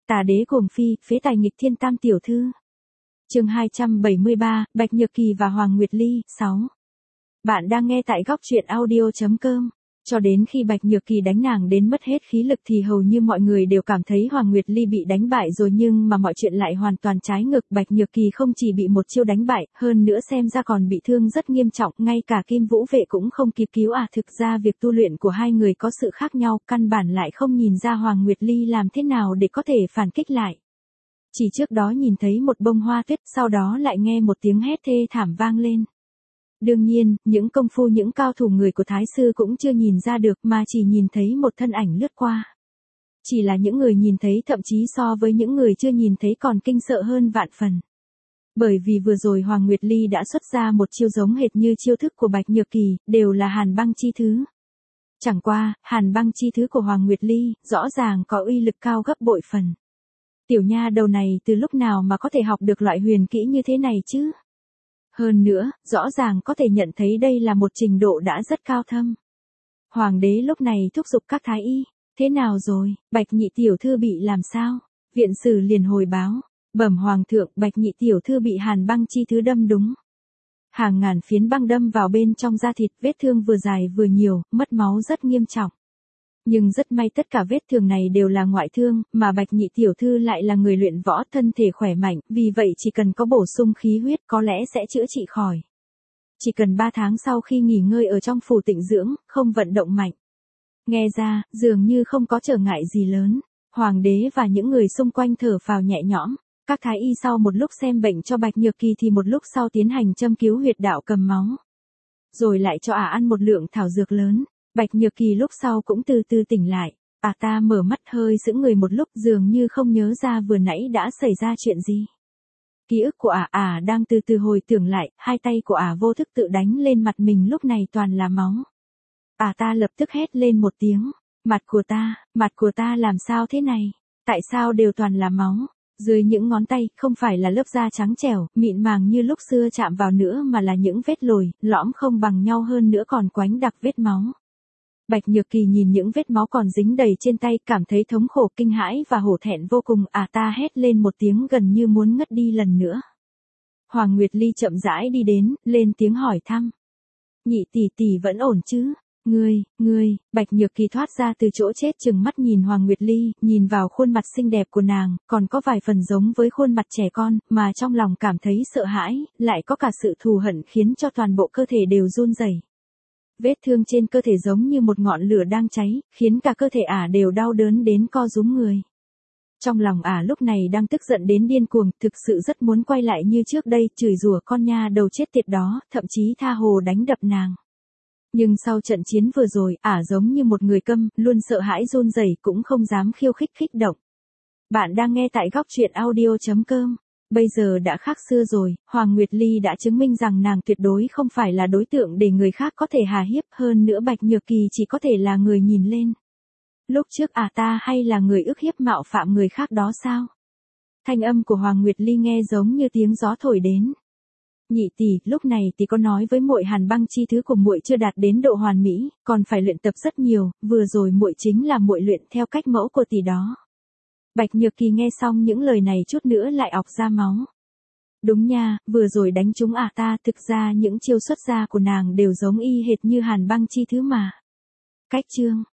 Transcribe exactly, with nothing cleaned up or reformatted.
Tà đế cuồng phi, phế tài nghịch thiên tam tiểu thư. Chương hai trăm bảy mươi ba, Bạch Nhược Kỳ và Hoàng Nguyệt Ly, sáu. Bạn đang nghe tại góc truyện audio chấm com. Cho đến khi Bạch Nhược Kỳ đánh nàng đến mất hết khí lực thì hầu như mọi người đều cảm thấy Hoàng Nguyệt Ly bị đánh bại rồi, nhưng mà mọi chuyện lại hoàn toàn trái ngược. Bạch Nhược Kỳ không chỉ bị một chiêu đánh bại, hơn nữa xem ra còn bị thương rất nghiêm trọng, ngay cả Kim Vũ Vệ cũng không kịp cứu à. Thực ra việc tu luyện của hai người có sự khác nhau, căn bản lại không nhìn ra Hoàng Nguyệt Ly làm thế nào để có thể phản kích lại. Chỉ trước đó nhìn thấy một bông hoa tuyết, sau đó lại nghe một tiếng hét thê thảm vang lên. Đương nhiên, những công phu những cao thủ người của Thái Sư cũng chưa nhìn ra được, mà chỉ nhìn thấy một thân ảnh lướt qua. Chỉ là những người nhìn thấy thậm chí so với những người chưa nhìn thấy còn kinh sợ hơn vạn phần. Bởi vì vừa rồi Hoàng Nguyệt Ly đã xuất ra một chiêu giống hệt như chiêu thức của Bạch Nhược Kỳ, đều là Hàn Băng Chi Thứ. Chẳng qua, Hàn Băng Chi Thứ của Hoàng Nguyệt Ly, rõ ràng có uy lực cao gấp bội phần. Tiểu nha đầu này từ lúc nào mà có thể học được loại huyền kỹ như thế này chứ? Hơn nữa, rõ ràng có thể nhận thấy đây là một trình độ đã rất cao thâm. Hoàng đế lúc này thúc giục các thái y. Thế nào rồi, Bạch nhị tiểu thư bị làm sao? Viện sử liền hồi báo. Bẩm hoàng thượng, Bạch nhị tiểu thư bị Hàn Băng Chi Thứ đâm đúng. Hàng ngàn phiến băng đâm vào bên trong da thịt, vết thương vừa dài vừa nhiều, mất máu rất nghiêm trọng. Nhưng rất may tất cả vết thương này đều là ngoại thương, mà Bạch nhị tiểu thư lại là người luyện võ, thân thể khỏe mạnh, vì vậy chỉ cần có bổ sung khí huyết có lẽ sẽ chữa trị khỏi. Chỉ cần ba tháng sau khi nghỉ ngơi ở trong phủ tịnh dưỡng, không vận động mạnh. Nghe ra, dường như không có trở ngại gì lớn. Hoàng đế và những người xung quanh thở phào nhẹ nhõm. Các thái y sau một lúc xem bệnh cho Bạch Nhược Kỳ thì một lúc sau tiến hành châm cứu huyệt đạo cầm máu. Rồi lại cho ả ăn một lượng thảo dược lớn. Bạch Nhược Kỳ lúc sau cũng từ từ tỉnh lại. Ả ta mở mắt hơi sững người một lúc, dường như không nhớ ra vừa nãy đã xảy ra chuyện gì. Ký ức của ả ả đang từ từ hồi tưởng lại, hai tay của ả vô thức tự đánh lên mặt mình, lúc này toàn là máu. Ả ta lập tức hét lên một tiếng. Mặt của ta, mặt của ta làm sao thế này? Tại sao đều toàn là máu? Dưới những ngón tay, không phải là lớp da trắng trẻo, mịn màng như lúc xưa chạm vào nữa, mà là những vết lồi, lõm không bằng nhau, hơn nữa còn quánh đặc vết máu. Bạch Nhược Kỳ nhìn những vết máu còn dính đầy trên tay, cảm thấy thống khổ, kinh hãi và hổ thẹn vô cùng. À ta hét lên một tiếng gần như muốn ngất đi lần nữa. Hoàng Nguyệt Ly chậm rãi đi đến, lên tiếng hỏi thăm. Nhị tỷ tỷ vẫn ổn chứ? Ngươi, ngươi, Bạch Nhược Kỳ thoát ra từ chỗ chết, chừng mắt nhìn Hoàng Nguyệt Ly, nhìn vào khuôn mặt xinh đẹp của nàng, còn có vài phần giống với khuôn mặt trẻ con, mà trong lòng cảm thấy sợ hãi, lại có cả sự thù hận khiến cho toàn bộ cơ thể đều run rẩy. Vết thương trên cơ thể giống như một ngọn lửa đang cháy, khiến cả cơ thể ả đều đau đớn đến co rúm người. Trong lòng ả lúc này đang tức giận đến điên cuồng, thực sự rất muốn quay lại như trước đây, chửi rủa con nha đầu chết tiệt đó, thậm chí tha hồ đánh đập nàng. Nhưng sau trận chiến vừa rồi, ả giống như một người câm, luôn sợ hãi run rẩy, cũng không dám khiêu khích kích động. Bạn đang nghe tại góc truyện audio chấm com. Bây giờ đã khác xưa rồi, Hoàng Nguyệt Ly đã chứng minh rằng nàng tuyệt đối không phải là đối tượng để người khác có thể hà hiếp, hơn nữa Bạch Nhược Kỳ chỉ có thể là người nhìn lên. Lúc trước à ta hay là người ức hiếp mạo phạm người khác đó sao? Thanh âm của Hoàng Nguyệt Ly nghe giống như tiếng gió thổi đến. Nhị tỷ, lúc này tỷ có nói với muội Hàn Băng Chi Thứ của muội chưa đạt đến độ hoàn mỹ, còn phải luyện tập rất nhiều, vừa rồi muội chính là muội luyện theo cách mẫu của tỷ đó. Bạch Nhược Kỳ nghe xong những lời này chút nữa lại ọc ra máu. Đúng nha, vừa rồi đánh trúng à ta, thực ra những chiêu xuất ra của nàng đều giống y hệt như Hàn Băng Chi Thứ mà. Cách chương